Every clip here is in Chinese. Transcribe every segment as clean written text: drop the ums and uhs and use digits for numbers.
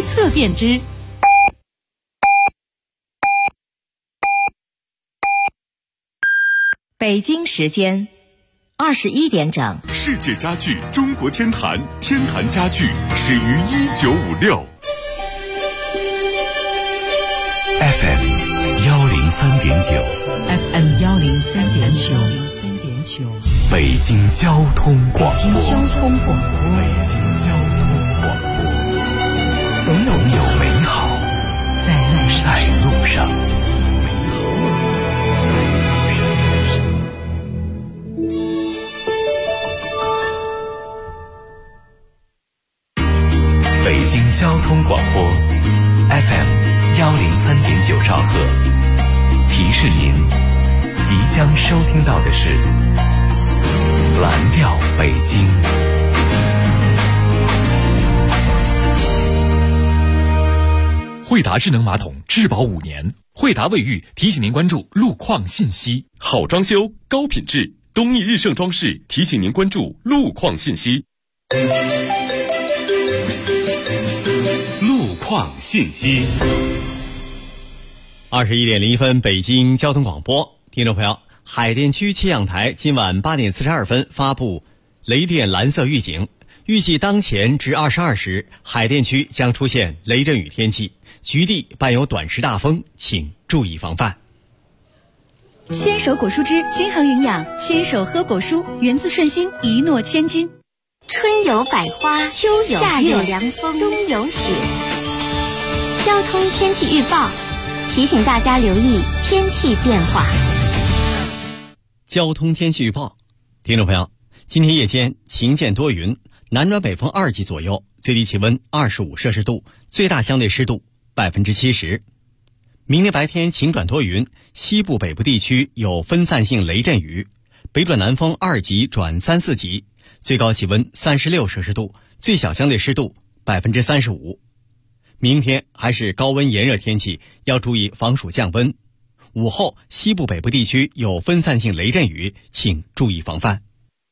测便知。北京时间21点整， 世界家具中国天坛，天坛家具始于1956。FM 103.9 FM 103.9， 北京交通广播。总有美好在路上。北京交通广播 FM 103.9兆赫，提示您即将收听到的是蓝调北京。惠达智能马桶质保5年，惠达卫浴提醒您关注路况信息。好装修高品质，东义日盛装饰提醒您关注路况信息。路况信息。 21点01分，北京交通广播，听众朋友，海淀区气象台今晚8点42分发布雷电蓝色预警，预计当前至22时，海淀区将出现雷阵雨天气，局地伴有短时大风，请注意防范。 牵手果蔬汁均衡营养，牵手喝果蔬，源自顺心，一诺千金。 春有百花，秋有夏有凉风，冬有雪。交通天气预报提醒大家留意天气变化。 交通天气预报，听众朋友，今天夜间晴间多云，南转北风2级左右，最低气温25摄氏度，最大相对湿度70%。明天白天晴转多云，西部北部地区有分散性雷阵雨，北转南风2级转3、4级，最高气温36摄氏度，最小相对湿度35%。明天还是高温炎热天气，要注意防暑降温。午后西部北部地区有分散性雷阵雨，请注意防范。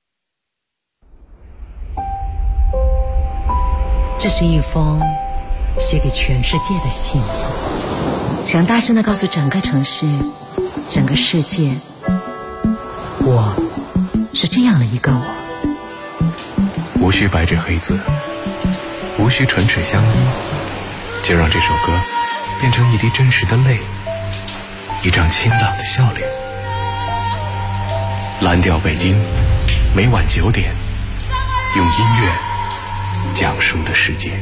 这是一封写给全世界的信，想大声地告诉整个城市，整个世界，我是这样的一个我。 无需白纸黑字，无需唇齿相依，就让这首歌变成一滴真实的泪，一张清朗的笑脸。蓝调北京，每晚9点，用音乐讲述的世界。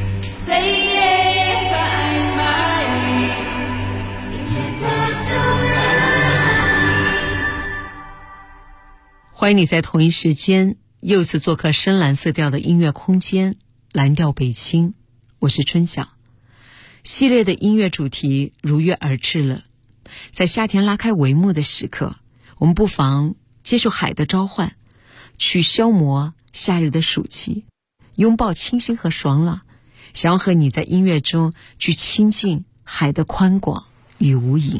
欢迎你在同一时间又次做客深蓝色调的音乐空间，蓝调北京，我是春晓。系列的音乐主题如约而至了，在夏天拉开帷幕的时刻，我们不妨接受海的召唤，去消磨夏日的暑气，拥抱清新和爽朗，想要和你在音乐中去亲近海的宽广与无垠。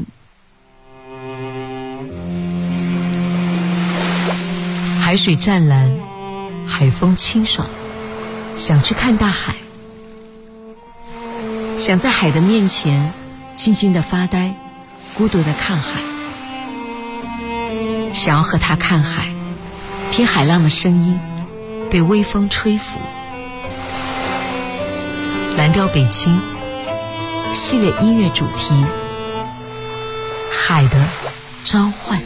海水湛蓝，海风清爽，想去看大海，想在海的面前静静地发呆，孤独地看海，想要和他看海，听海浪的声音被微风吹拂。蓝调北京系列音乐主题，海的召唤。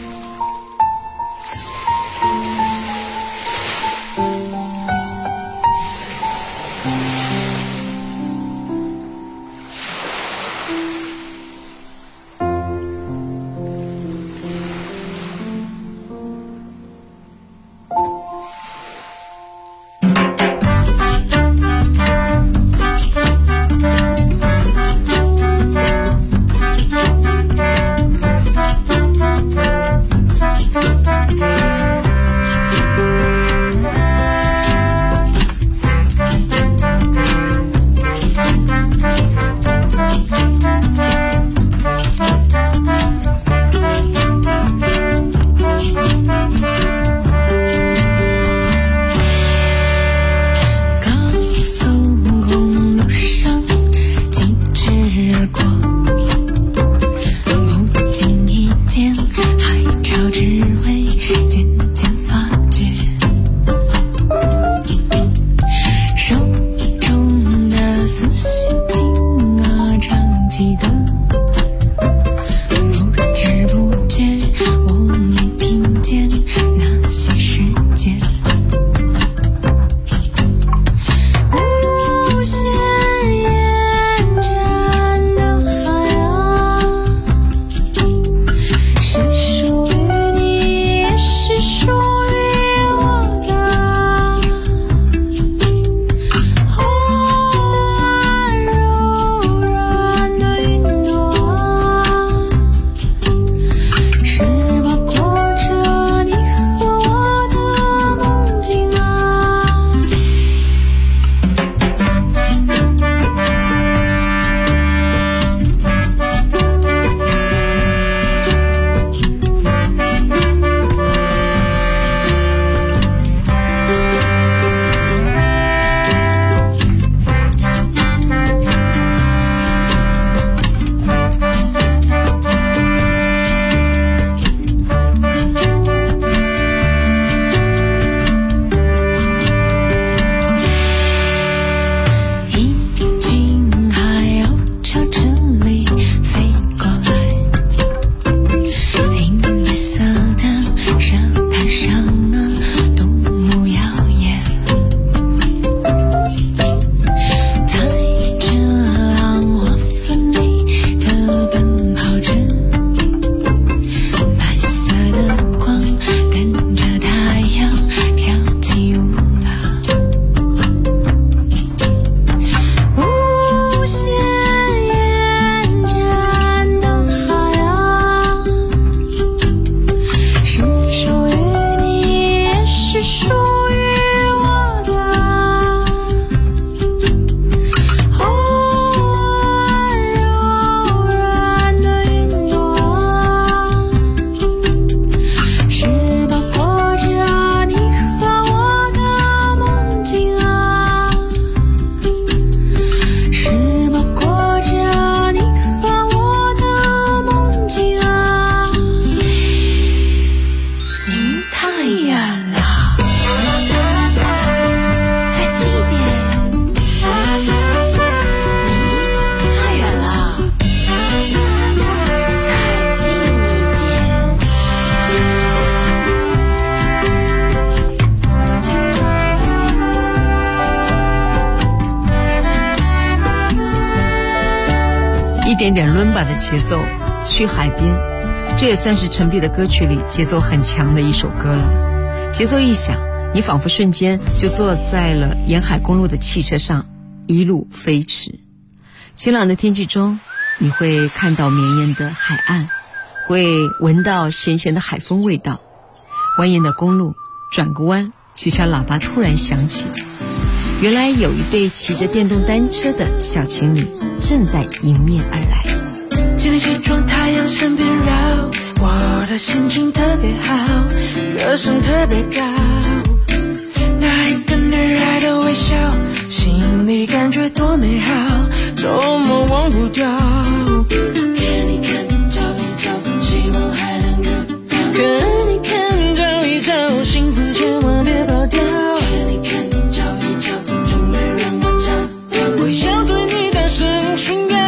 点点伦巴的节奏，去海边，这也算是陈碧的歌曲里节奏很强的一首歌了。节奏一响，你仿佛瞬间就坐在了沿海公路的汽车上，一路飞驰。晴朗的天气中，你会看到绵延的海岸，会闻到咸咸的海风味道。蜿蜒的公路，转个弯，汽车喇叭突然响起，原来有一对骑着电动单车的小情侣正在迎面而来。 今天起床太阳身边绕，我的心情特别好，歌声特别高，那一个女孩的微笑，心里感觉多美好，周末忘不掉。看你看照一照，希望还能遇到。看你看照一照，幸福千万别跑掉。看你看照一照，终于让我找到。我要对你大声宣告，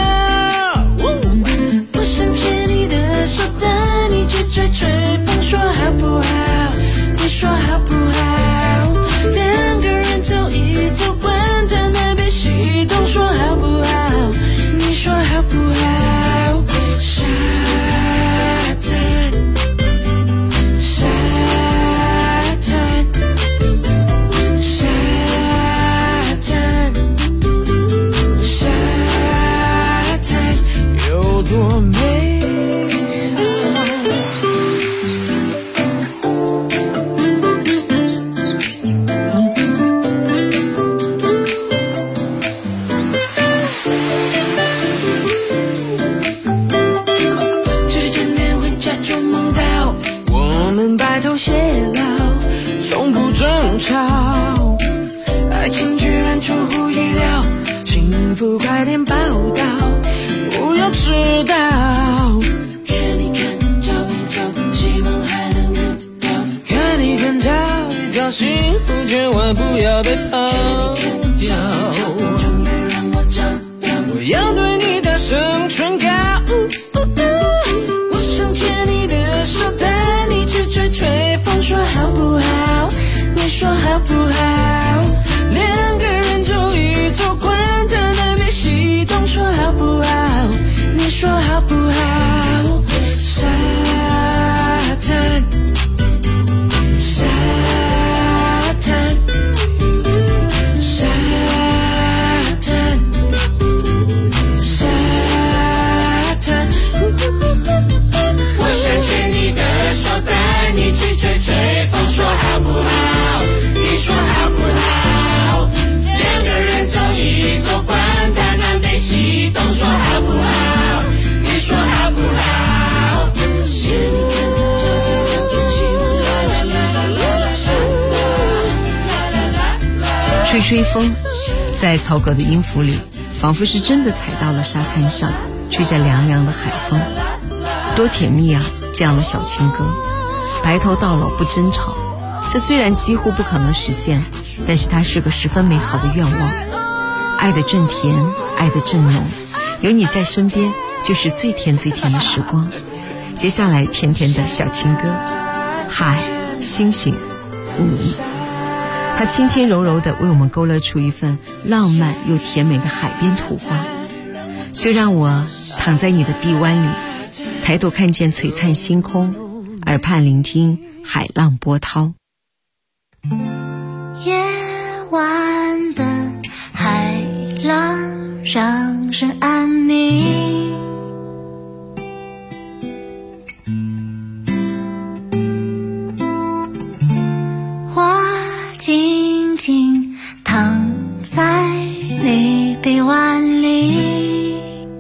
我想牵你的手，带你去吹吹风，说好不好？你说好不好？两个人走一走，管他南北西东，说好不好？你说好不好？沙滩，沙滩，沙滩，沙滩，有多美好？白头偕老，从不争吵，爱情居然出乎意料，幸福快点报道，不要迟到。看你看照一照，希望还能遇到。看你看照一照，幸福千万不要被抛掉。终于让我找到，我要对你大声宣告，我想牵你的手，带你去吹吹风，说好不好？你说好不好？两个人走一走，管他南北西东，说好不好？你说好不好？沙滩，沙滩，沙滩，沙滩。我想牵你的手，带你去吹吹风，说好不好？你说好不好？两个人走一走，管他南北西东，说好不好？你说好不好？ 吹吹风，在曹格的音符里，仿佛是真的踩到了沙滩上，吹着凉凉的海风，多甜蜜啊！这样的小情歌，白头到老不争吵，这虽然几乎不可能实现，但是它是个十分美好的愿望。爱得正甜，爱得正浓，有你在身边，就是最甜最甜的时光。接下来甜甜的小情歌，海、星星、你，它轻轻柔柔地为我们勾勒出一份浪漫又甜美的海边图画。就让我躺在你的臂弯里，抬头看见璀璨星空，耳畔聆听海浪波涛。 夜晚的海浪让人安宁，我静静躺在你臂弯里，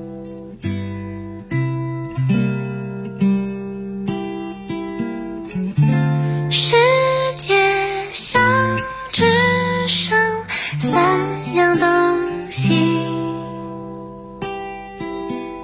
世界上只剩三样东西，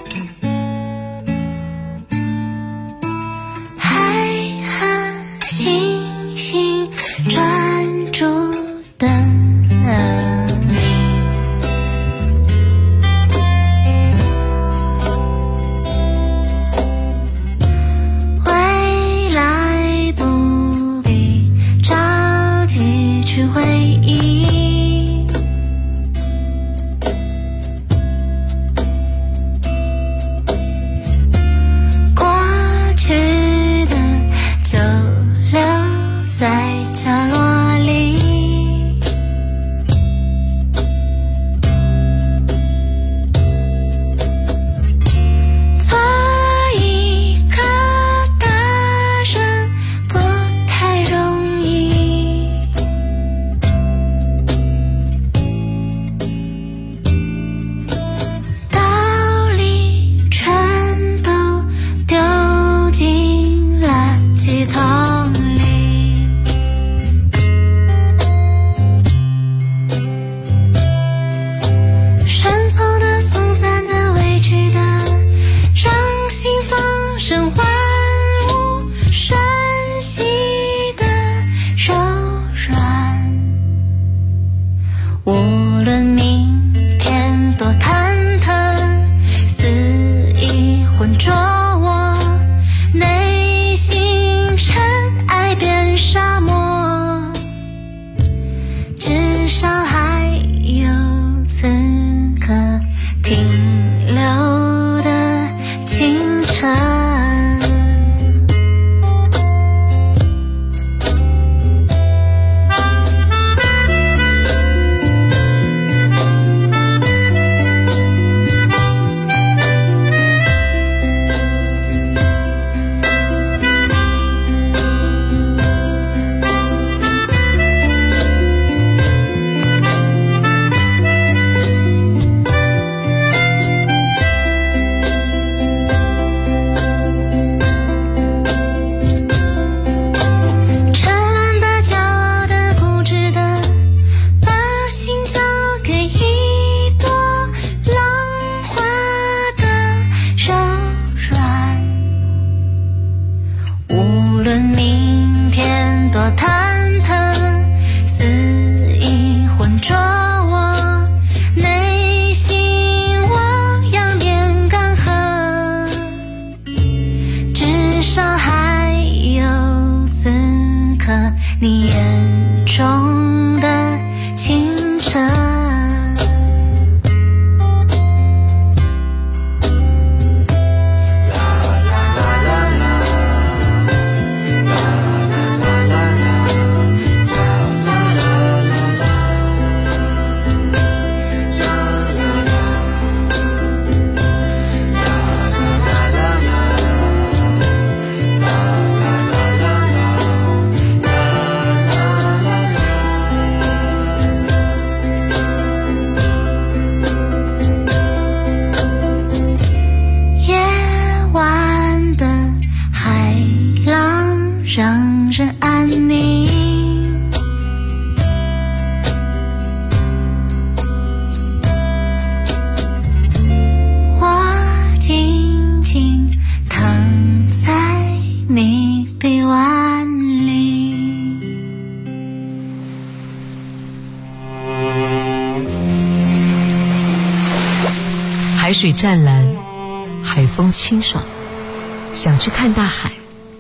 海水湛蓝，海风清爽，想去看大海，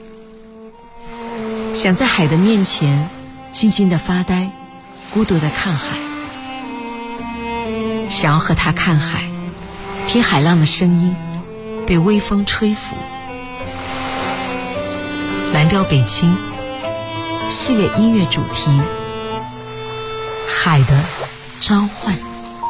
想在海的面前静静地发呆，孤独地看海，想要和他看海，听海浪的声音，被微风吹拂。蓝调北京系列音乐主题，海的召唤。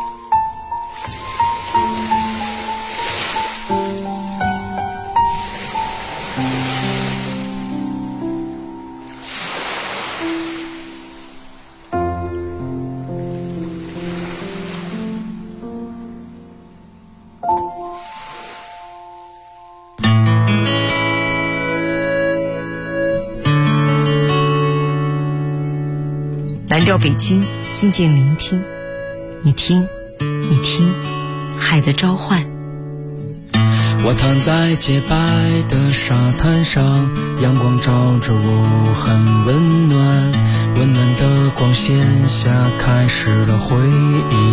蓝调北京，静静聆听，你听，你听，海的召唤。 我躺在洁白的沙滩上，阳光照着我很温暖，温暖的光线下开始了回忆。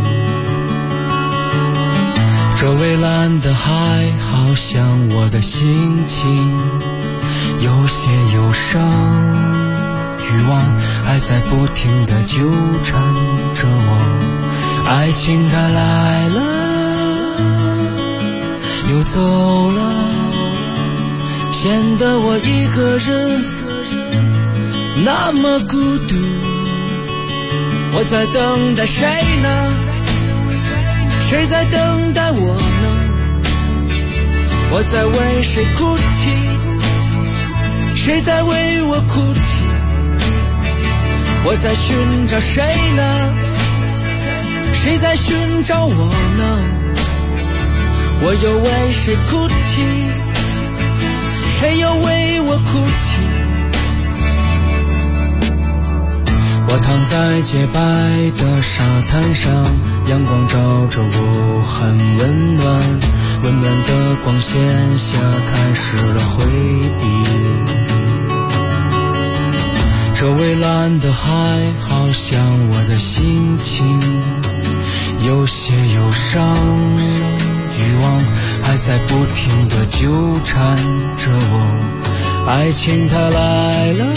这蔚蓝的海好像我的心情，有些忧伤，欲望还在不停地纠缠着我，爱情它来了又走了，显得我一个人那么孤独。我在等待谁呢？谁在等待我呢？我在为谁哭泣？谁在为我哭泣？我在寻找谁呢？谁在寻找我呢？我又为谁哭泣？谁又为我哭泣？我躺在洁白的沙滩上，阳光照着我很温暖，温暖的光线下开始了回忆。这蔚蓝的海好像我的心情，有些忧伤，欲望还在不停地纠缠着我，爱情它来了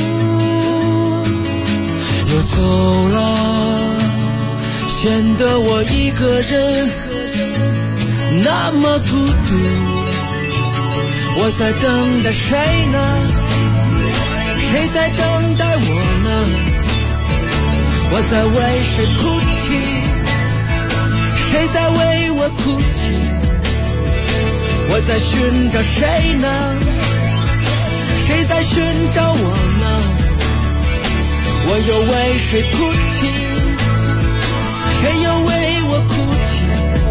又走了，显得我一个人那么孤独。我在等待谁呢？谁在等待我呢？我在为谁哭泣？谁在为我哭泣？我在寻找谁呢？谁在寻找我呢？我又为谁哭泣？谁又为我哭泣？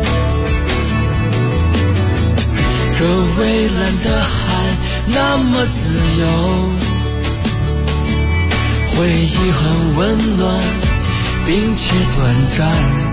这蔚蓝的海那么自由，回忆很温暖并且短暂，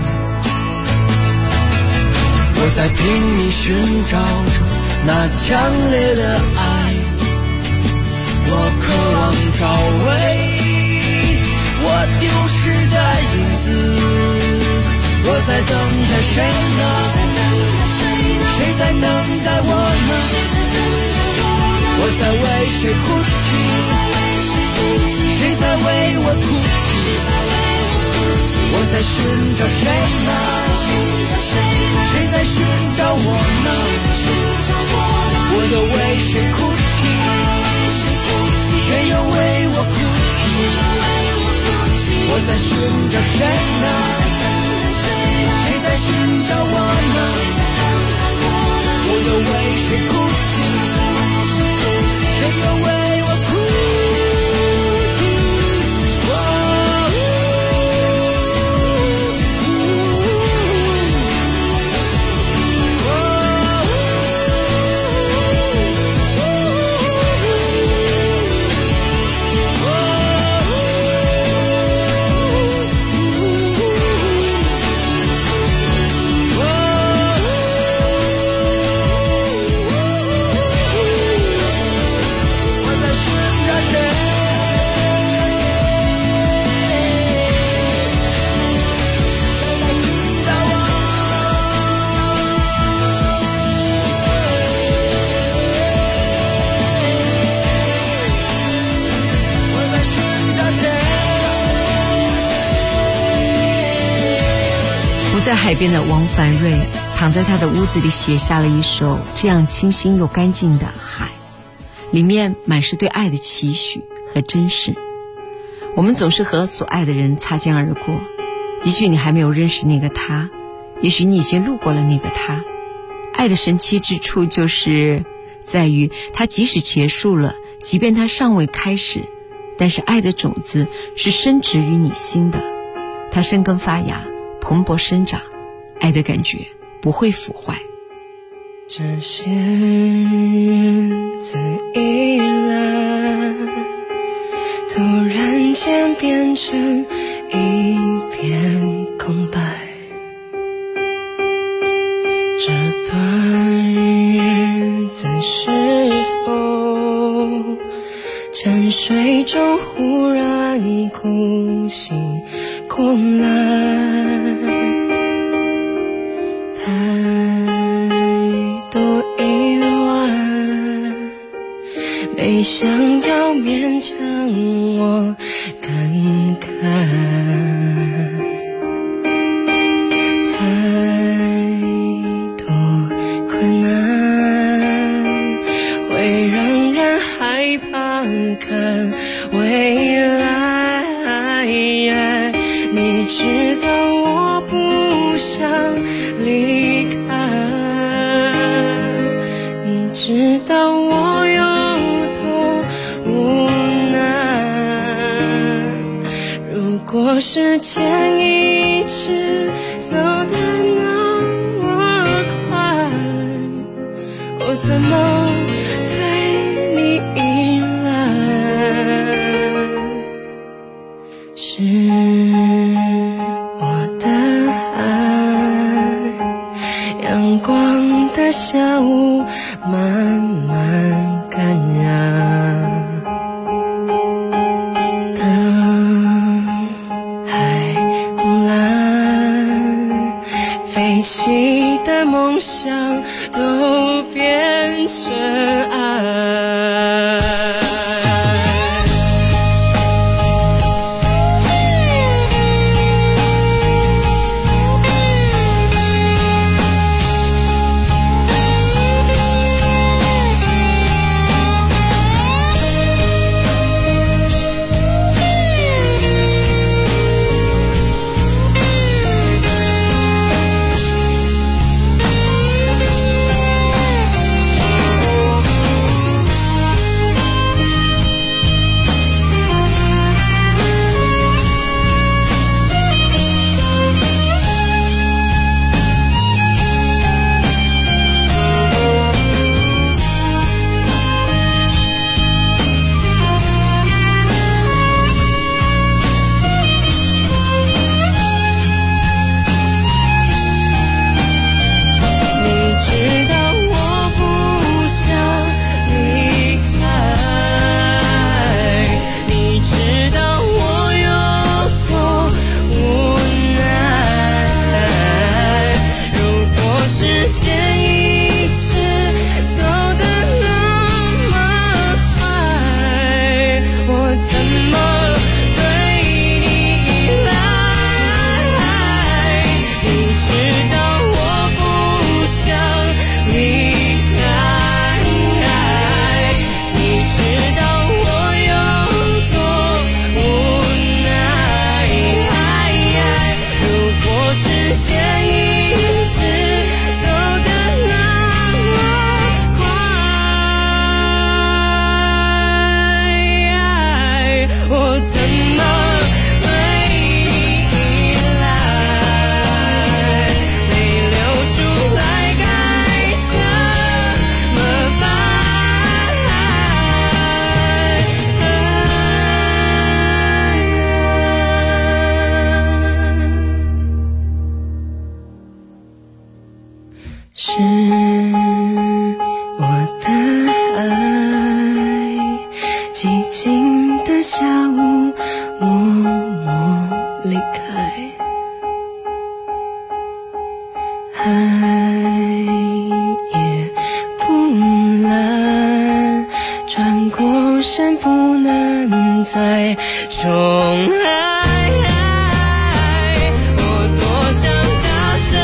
我在拼命寻找着那强烈的爱，我渴望找回我丢失的影子。我在等待谁呢？谁在等待我呢？我在为谁哭泣？谁在为我哭泣？我在寻找谁呢？谁在寻找我呢？我又为谁哭泣？谁又为我哭泣？我在寻找谁呢？谁在寻找我呢？我又为谁哭泣？谁又为我哭泣？ 海边的王凡瑞躺在他的屋子里写下了一首这样清新又干净的海，里面满是对爱的期许和珍视。我们总是和所爱的人擦肩而过，也许你还没有认识那个他，也许你已经路过了那个他。爱的神奇之处就是在于它即使结束了，即便它尚未开始，但是爱的种子是深植于你心的，它生根发芽，蓬勃生长，爱的感觉不会腐坏。 这些日子以来，突然间变成一片空白，这段日子是否沉睡中忽然哭醒过来？太多意外，没想要勉强我感慨，太多困难会让人害怕看未来。你知道我不想离开，你知道我有多无奈。如果时间一直走得那么快，我怎么对你依赖？是我的爱，阳光的下午慢慢感染，当海枯蓝，飞起的梦想都变成爱。是我的爱，寂静的下午，默默离开，海也不蓝，转过身不能再重来。我多想大声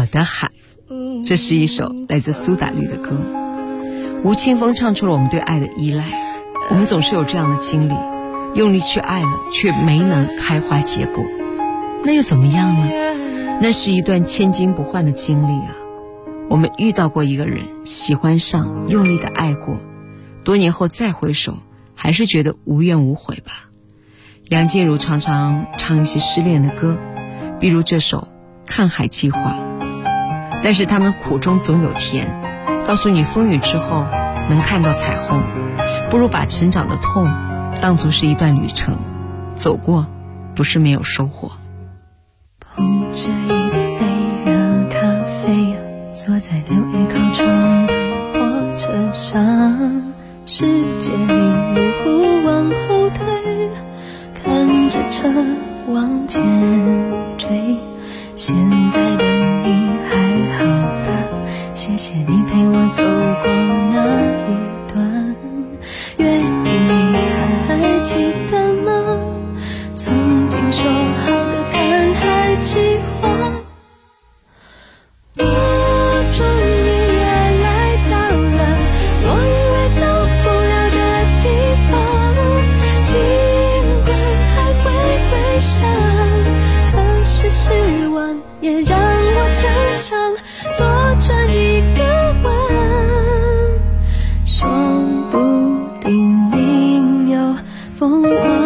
的海》，这是一首来自苏打绿的歌。吴青峰唱出了我们对爱的依赖。我们总是有这样的经历，用力去爱了，却没能开花结果，那又怎么样呢？那是一段千金不换的经历啊。我们遇到过一个人，喜欢上，用力的爱过，多年后再回首，还是觉得无怨无悔吧。梁静茹常常唱一些失恋的歌，比如这首《看海计划》，但是他们苦中总有甜，告诉你风雨之后能看到彩虹，不如把成长的痛当作是一段旅程，走过不是没有收获。 捧着一杯热咖啡，坐在留言靠窗的火车上，世界一路忽往后退，看着车往前追，现在的你还好吧？谢谢你陪我走过那一段约定，你还记得吗？曾经说好的看海计划，我终于也来到了我以为到不了的地方，尽管还会回想，可是失望也让我成长，多转一个弯，说不定另有风光。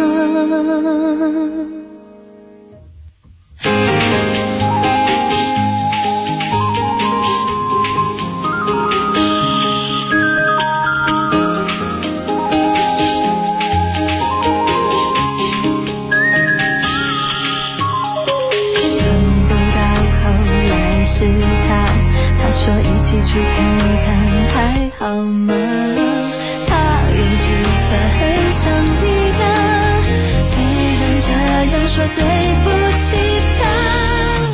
他说一起去看看还好吗？他有几分像你啊，虽然这样说对不起他。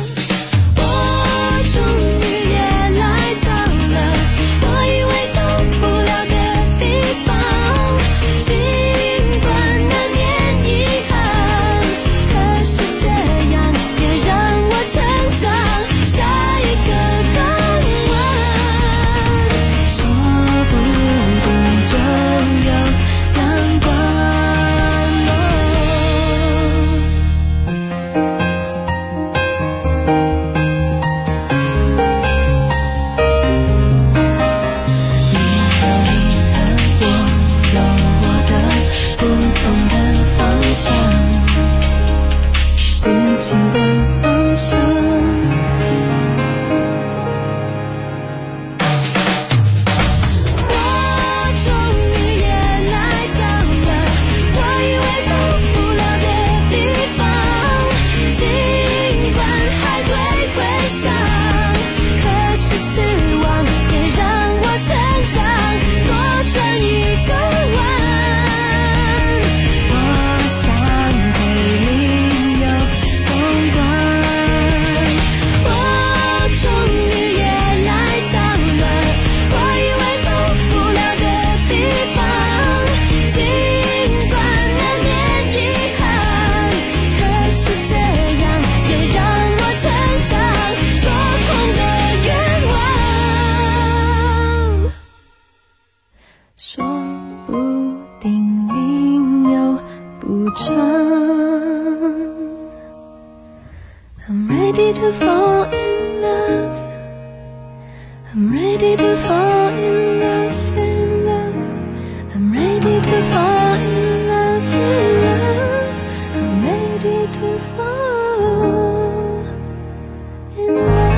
我终于也来到了我以为到不了的地方，尽管难免遗憾，可是这样也让我成长。下一个港湾，说不定就有阳光。你有你的，我有我的，不同的方向，自己的方向。说不定另有补偿。I'm ready to fall in love. I'm ready to fall in love, in love. I'm ready to fall in love, in love. I'm ready to fall in love.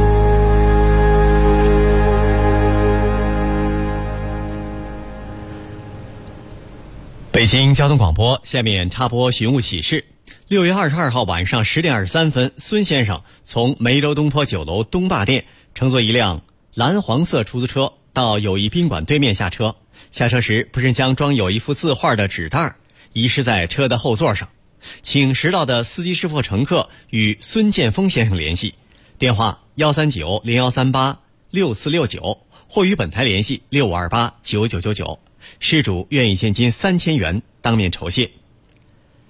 北京交通广播，下面插播寻物启事。6月22号晚上10点23分，孙先生从梅州东坡酒楼东坝店乘坐一辆蓝黄色出租车到友谊宾馆对面下车。下车时不慎将装有一幅字画的纸袋遗失在车的后座上，请识到的司机师傅和乘客与孙建峰先生联系，电话139-0138-6469，或与本台联系6528-9999。失主愿意现金3000元当面酬谢。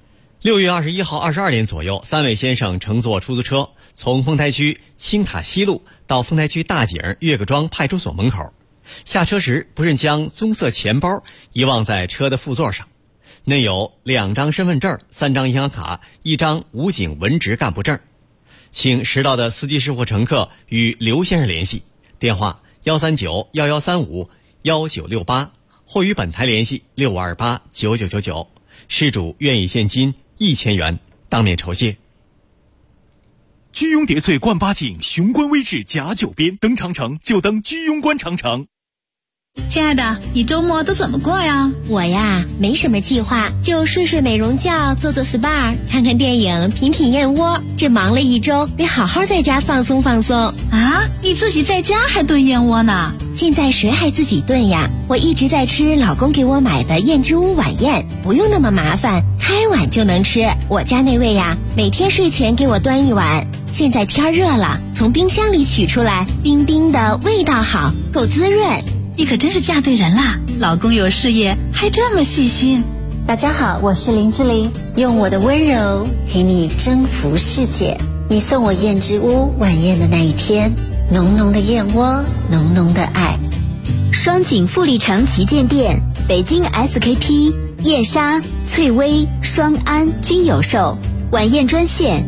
6月21号22点左右，3位先生乘坐出租车从丰台区青塔西路到丰台区大井岳各庄派出所门口，下车时不慎将棕色钱包遗忘在车的副座上，内有2张身份证、3张银行卡、1张武警文职干部证。请识到的司机师或乘客与刘先生联系，电话139-1135-1968，或与本台联系6528-9999，失主愿以现金1000元当面酬谢。 居庸叠翠冠八景，雄关威志甲9边，登长城就登居庸关长城。 亲爱的，你周末都怎么过呀？ 我呀，没什么计划，就睡睡美容觉，做做 SPA， 看看电影，品品燕窝。这忙了1周，得好好在家放松放松。 啊，你自己在家还炖燕窝呢？ 现在谁还自己炖呀？我一直在吃老公给我买的燕之屋晚宴，不用那么麻烦，开碗就能吃。我家那位呀，每天睡前给我端1碗。现在天热了，从冰箱里取出来，冰冰的，味道好，够滋润。 你可真是嫁对人啦！老公有事业，还这么细心。 大家好，我是林志玲，用我的温柔陪你征服世界。你送我燕之屋晚宴的那一天，浓浓的燕窝，浓浓的爱。 双井富力城旗舰店、北京 SKP、叶莎、翠微、双安均有售。晚宴专线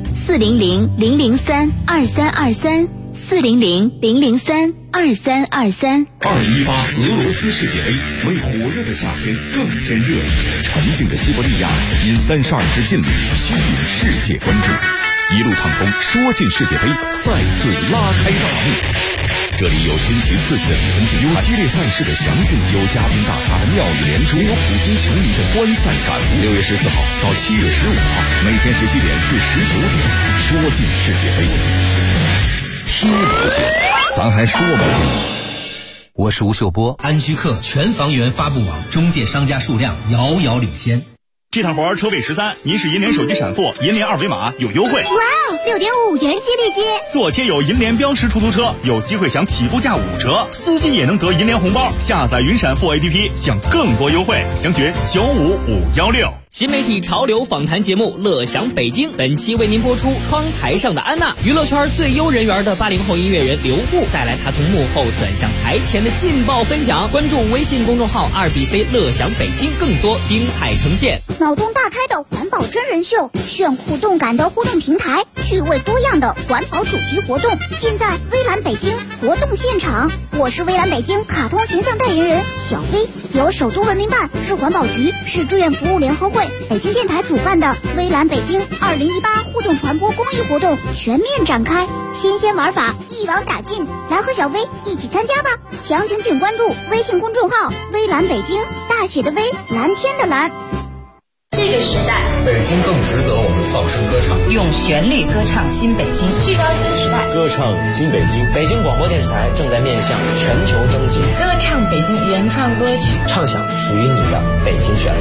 400-003-2323，400-003-2323。 2018俄罗斯世界杯为火热的夏天更添热情，沉静的西伯利亚因32支劲旅吸引世界关注，一路畅风说进世界杯再次拉开大幕。这里有新奇刺激的比分竞赛，有激烈赛事的详尽，有嘉宾大咖的妙语连珠，有普通球迷的观赛感悟。6月14号到7月15号，每天17点至19点，说进世界杯，踢不进，咱还说不进。 我是吴秀波， 安居客全房源发布网中介商家数量遥遥领先。 这趟活车位13，您是银联手机闪付，银联二维码有优惠。 哇哦，6.5元激励金！ 做贴有银联标识出租车，有机会享起步价5折，司机也能得银联红包。下载云闪付 APP， 享更多优惠，详询95516。 新媒体潮流访谈节目《乐享北京》，本期为您播出窗台上的安娜，娱乐圈最优人缘的80后音乐人刘步带来他从幕后转向台前的劲爆分享。关注微信公众号2BC 乐享北京，更多精彩呈现。 脑洞大开的环保真人秀，炫酷动感的互动平台，趣味多样的环保主题活动，现在微蓝北京活动现场。我是微蓝北京卡通形象代言人小飞，由首都文明办、市环保局、市志愿服务联合会、北京电台主办的微蓝北京2018互动传播公益活动全面展开，新鲜玩法一网打尽，来和小飞一起参加吧！详情请关注微信公众号微蓝北京，大写的微，蓝天的蓝。 这个时代， 北京更值得我们放声歌唱， 用旋律歌唱新北京，聚焦新时代， 歌唱新北京。 北京广播电视台正在面向全球征集， 歌唱北京原创歌曲， 唱响属于你的北京旋律。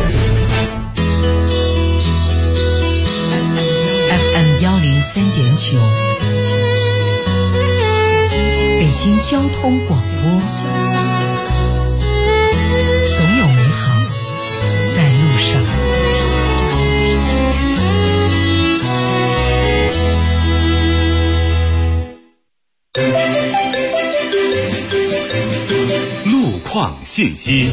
FM 103.9，北京交通广播，总有美好在路上。 路况信息。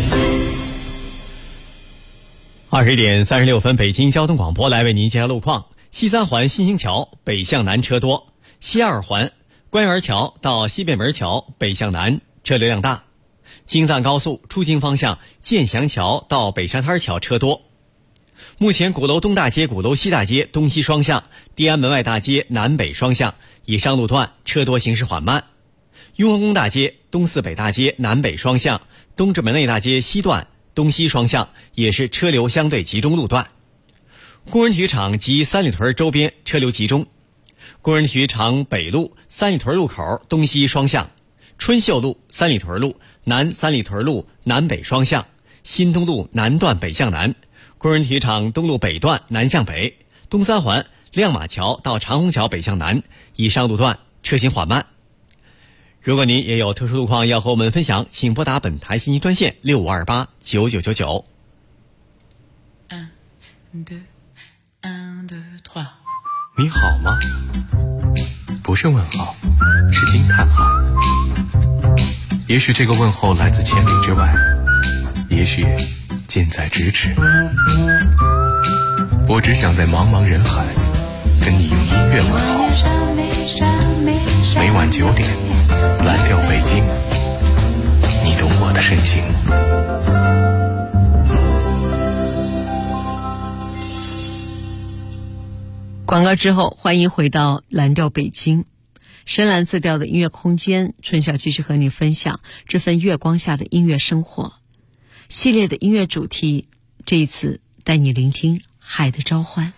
21点36分，北京交通广播来为您介绍路况。西三环新兴桥北向南车多，西二环官园桥到西便门桥北向南车流量大，京藏高速出京方向建祥桥到北沙滩桥车多。目前鼓楼东大街、鼓楼西大街东西双向、地安门外大街南北双向以上路段车多，行驶缓慢。雍和宫大街、东四北大街南北双向、东直门内大街西段东西双向也是车流相对集中路段。工人体育场及三里屯周边车流集中。工人体育场北路三里屯路口东西双向，春秀路三里屯路南三里屯路南北双向，新东路南段北向南，工人体育场东路北段南向北，东三环亮马桥到长虹桥北向南以上路段车行缓慢。如果您也有特殊路况要和我们分享，请拨打本台信息专线65289999。 你好吗？不是问号，是惊叹号。也许这个问候来自千里之外，也许近在咫尺。我只想在茫茫人海跟你用音乐问候。每晚9点，蓝调北京，你懂我的深情。 广告之后，欢迎回到蓝调北京，深蓝色调的音乐空间。春晓继续和你分享这份月光下的音乐生活系列的音乐主题，这一次带你聆听海的召唤。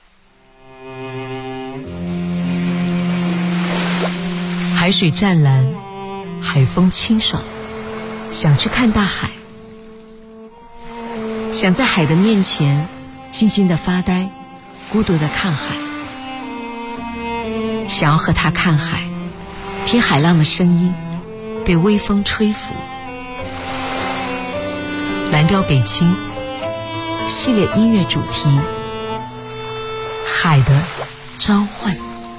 海水湛蓝，海风清爽，想去看大海，想在海的面前静静地发呆，孤独地看海，想要和他看海，听海浪的声音被微风吹拂。蓝调北京系列音乐主题，海的召唤。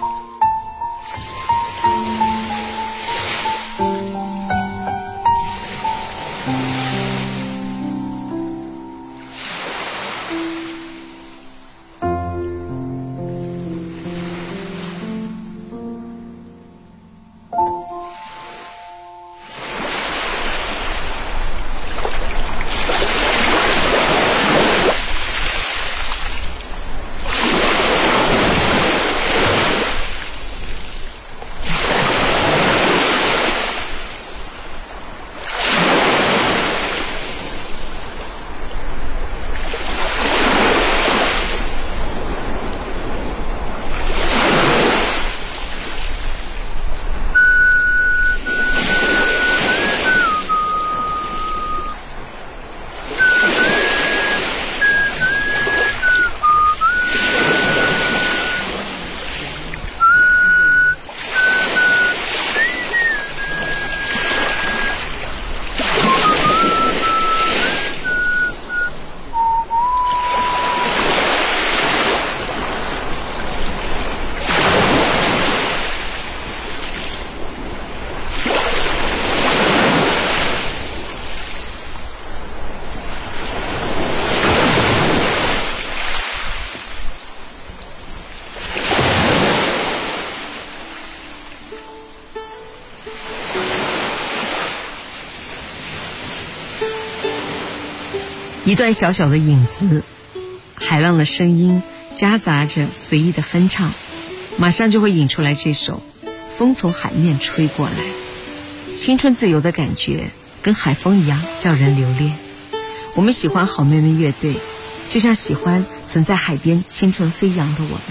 一段小小的影子，海浪的声音夹杂着随意的哼唱，马上就会引出来这首风从海面吹过来。青春自由的感觉跟海风一样叫人留恋。我们喜欢好妹妹乐队，就像喜欢曾在海边青春飞扬的我们。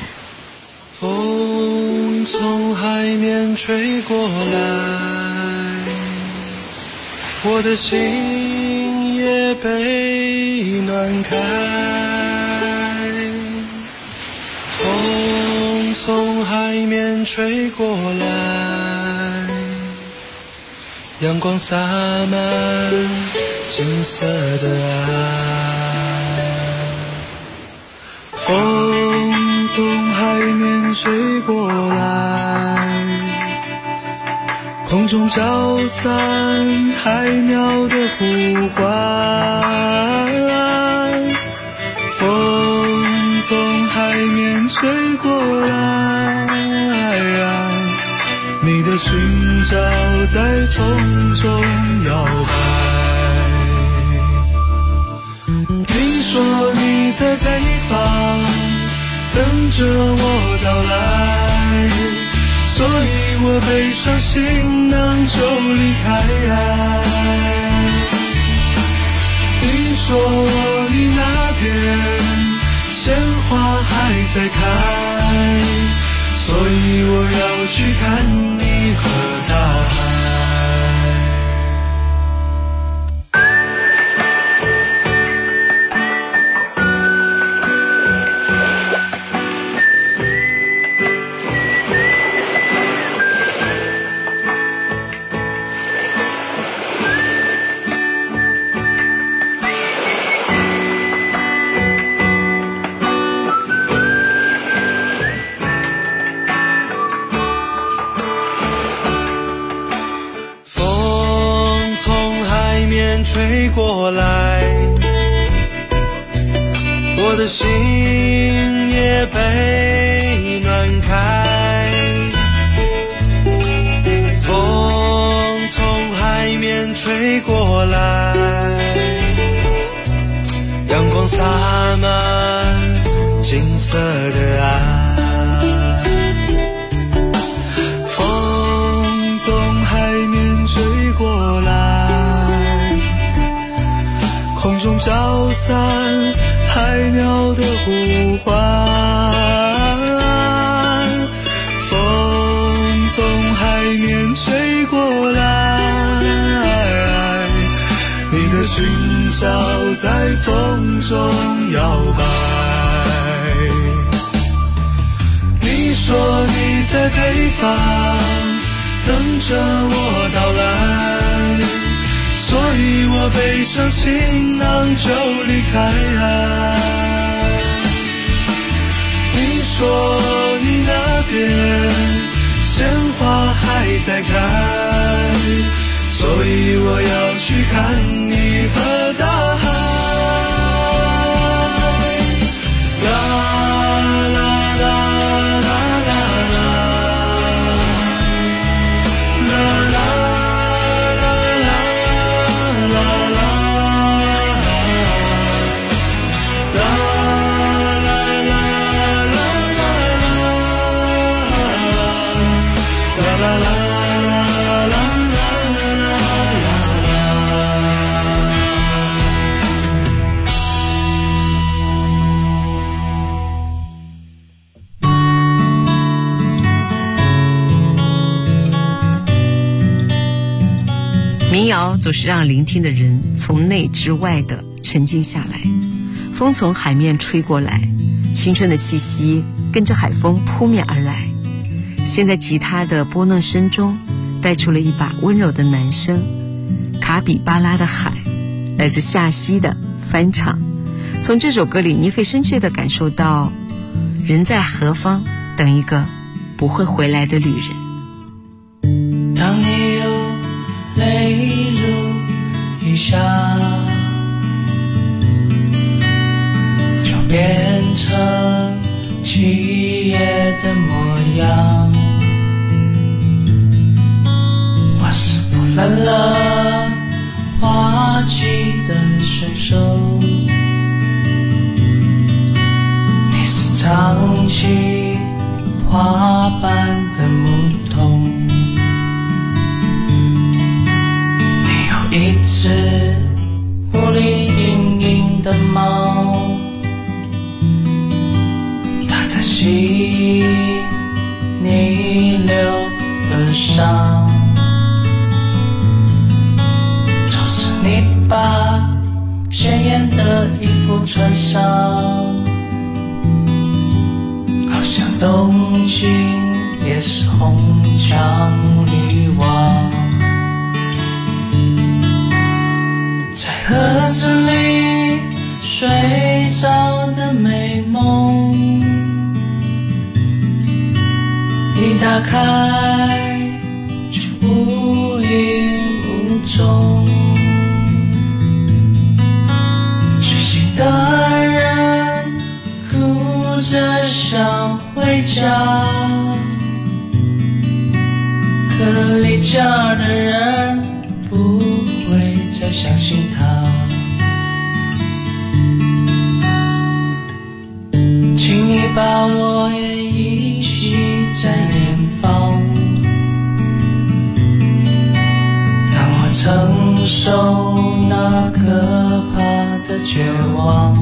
风从海面吹过来，我的心也被暖开。风从海面吹过来，阳光洒满金色的爱。风从海面吹过来，空中飘散海鸟的呼唤。风从海面吹过来，你的裙角在风中摇摆。听说你在北方等着我到来，所以我背上行囊就离开。听说你那边鲜花还在开，所以我要去看你和大海。 吹过来，我的心也被暖开。风从海面吹过来，阳光洒满金色的岸。风从海面吹过来，空中飘散海鸟的呼唤。风从海面吹过来，你的裙角在风中摇摆。你说你在北方等着我到来，所以我背上行囊就离开。你说你那边鲜花还在开，所以我要去看你和大海。啦啦啦啦啦啦，啦啦啦啦啦啦，啦啦啦啦啦啦。 民谣总是让聆听的人从内至外的沉静下来。风从海面吹过来，青春的气息跟着海风扑面而来。现在吉他的拨弄声中带出了一把温柔的男声。卡比巴拉的海，来自夏曦的翻唱。从这首歌里你可以深切地感受到人在何方等一个不会回来的旅人。 当你泪如雨下，就变成七月的模样。我是腐烂了花季的水手，你是长期花瓣的牧童。一只孤零零零的猫，它在细泥流而上，从此你把鲜艳的衣服穿上，好像东京也是红墙绿瓦。盒子里睡着的美梦，一打开就无影无踪。追星的人哭着想回家，可离家的人不会再相信他。请你把我也一起在远方，让我承受那可怕的绝望。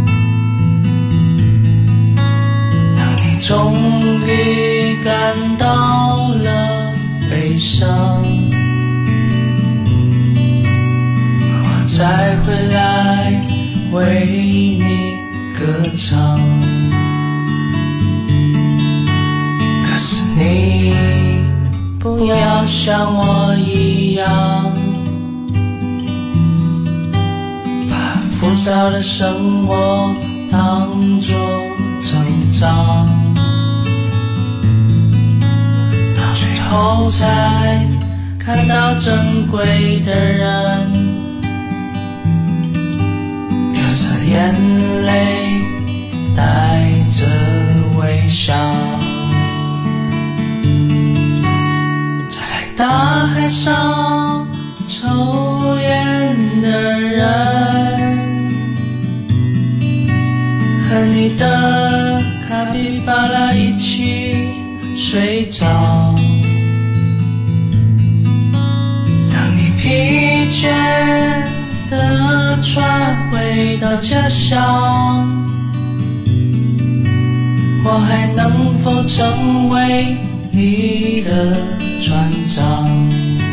当你终于感到了悲伤，再回来为你歌唱。可是你不要像我一样，把浮躁的生活当作成长，到最后才看到珍贵的人眼泪带着微笑，在大海上抽烟的人，和你的卡皮巴拉一起睡着。当你疲倦的船回到家乡，我还能否成为你的船长？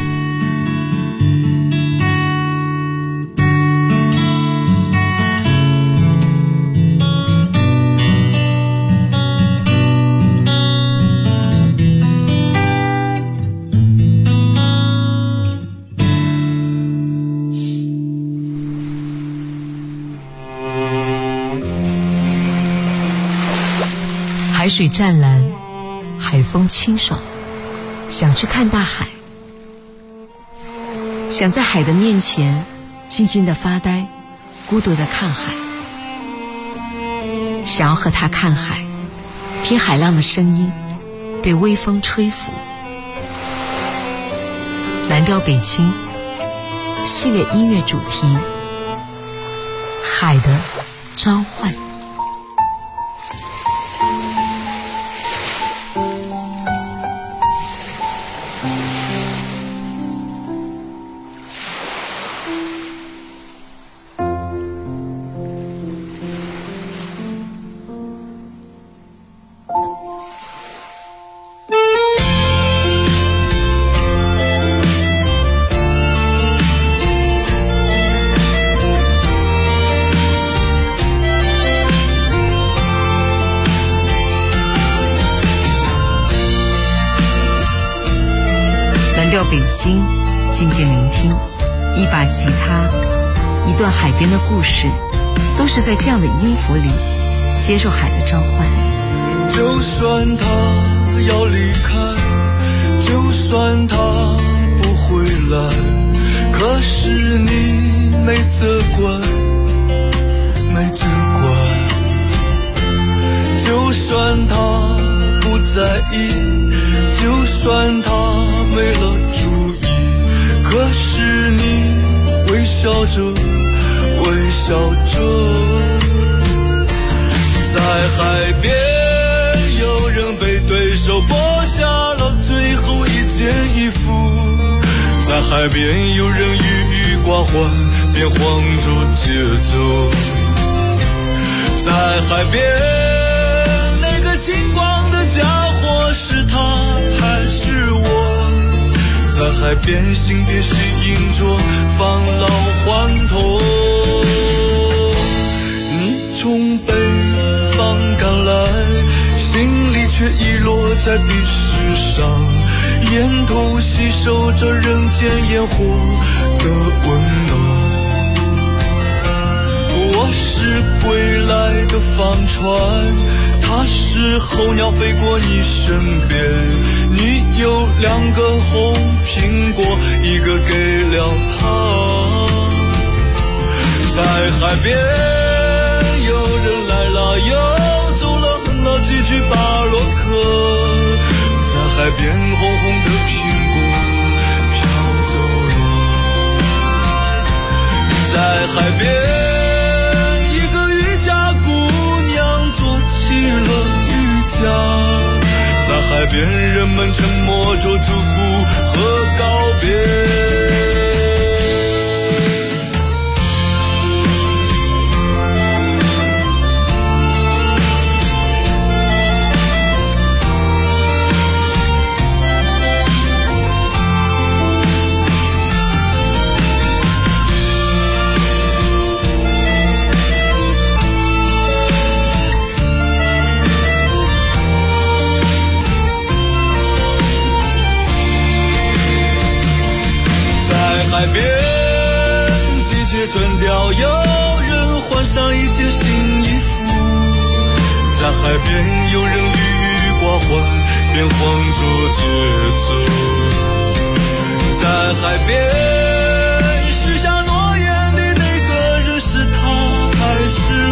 海水湛蓝，海风清爽，想去看大海，想在海的面前静静地发呆，孤独地看海，想要和他看海，听海浪的声音被微风吹拂。蓝调北京系列音乐主题，海的召唤。调北京，静静聆听，一把吉他，一段海边的故事，都是在这样的音符里接受海的召唤。 就算他要离开，就算他不回来，可是你没责怪，没责怪。就算他不在意，就算他没了主意，可是你微笑着，微笑着。在海边有人被对手剥下了最后一件衣服，在海边有人郁郁寡欢，变换着节奏。在海边那个金光的家伙是他还是我，在海边心电吸引着返老还童。你从北方赶来，心里却遗落在地势上，沿途吸收着人间烟火的温暖。我是归来的帆船，它是候鸟飞过你身边，你有2个红苹果，一个给了他。在海边有人来了又走了，哼了几句巴洛克，在海边红红的苹果飘走了。在海边一个渔家姑娘做起了瑜伽，在海边人们沉默着祝福和告别。海边季节转调，有人换上一件新衣服，在海边有人郁郁寡欢，变换着节奏。在海边许下诺言的那个人是他还是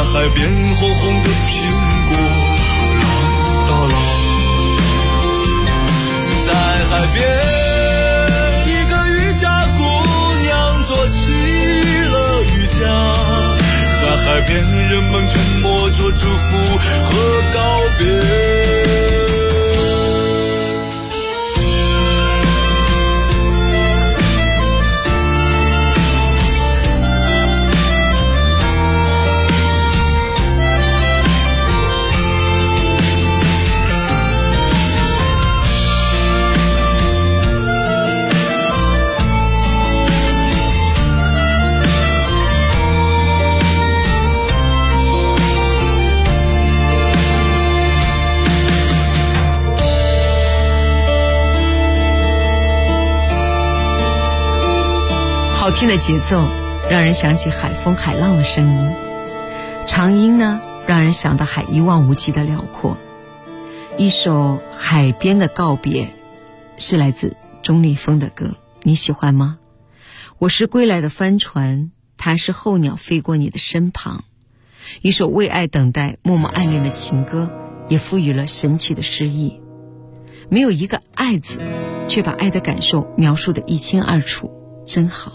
海边红红的苹果，啦啦啦。在海边，一个渔家姑娘做起了瑜伽，在海边人们沉默着祝福和告别。 好听的节奏让人想起海风海浪的声音，长音呢让人想到海一望无际的辽阔。一首海边的告别是来自钟立风的歌，你喜欢吗？我是归来的帆船，它是候鸟飞过你的身旁。一首为爱等待默默暗恋的情歌，也赋予了神奇的诗意。没有一个爱字，却把爱的感受描述得一清二楚，真好。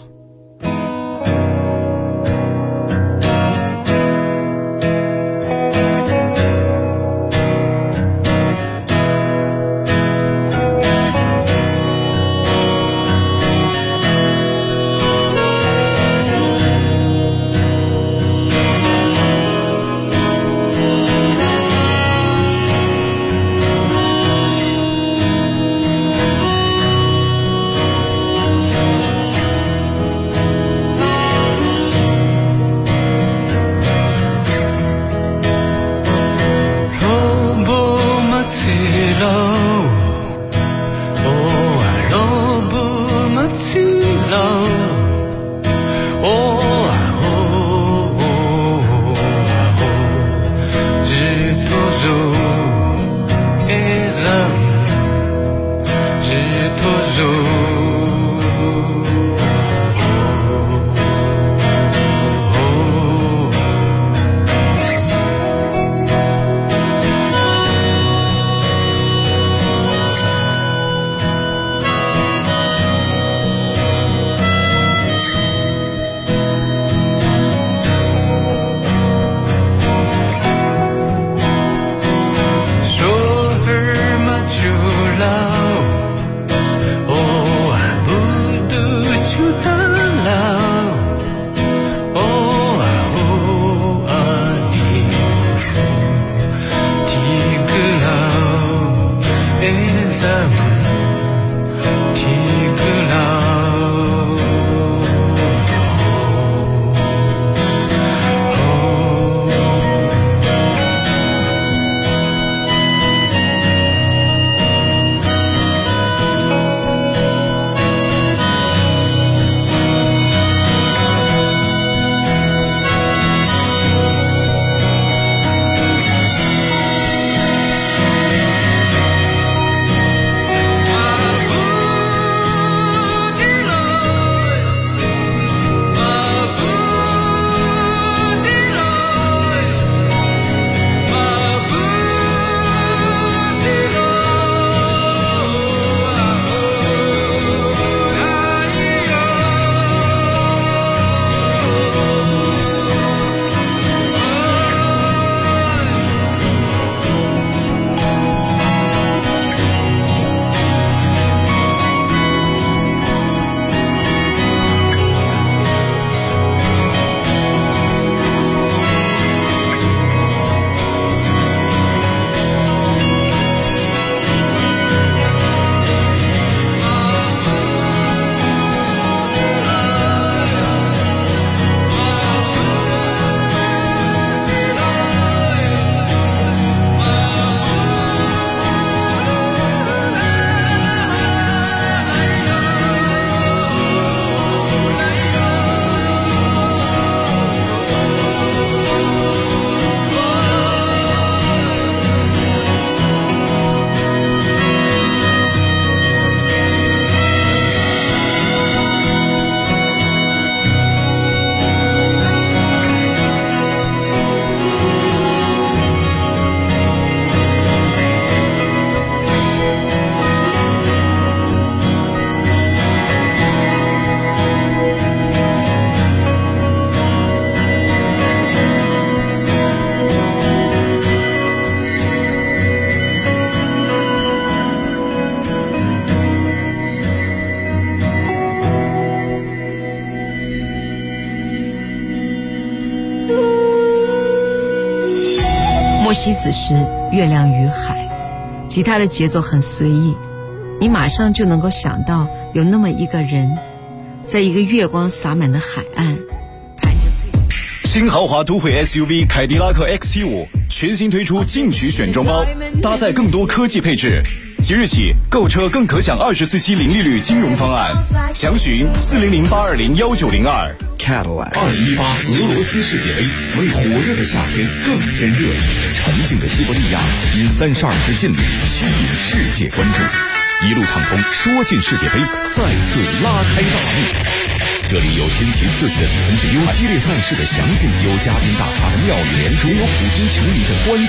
莫西子诗《月亮与海》，吉他的节奏很随意，你马上就能够想到有那么一个人，在一个月光洒满的海岸，弹着新豪华都会 SUV 凯迪拉克 XT5 全新推出进取选装包，搭载更多科技配置。即日起购车更可享24期零利率金融方案，详询400-820-1902。 Cadillac 2018俄罗斯世界杯为火热的夏天更添热情，沉静的西伯利亚因32支劲旅吸引世界关注。一路畅通，说进世界杯再次拉开大幕。这里有新奇刺激的比分之有激烈赛事的详尽，有嘉宾大咖的妙语连珠，有普通球迷的关键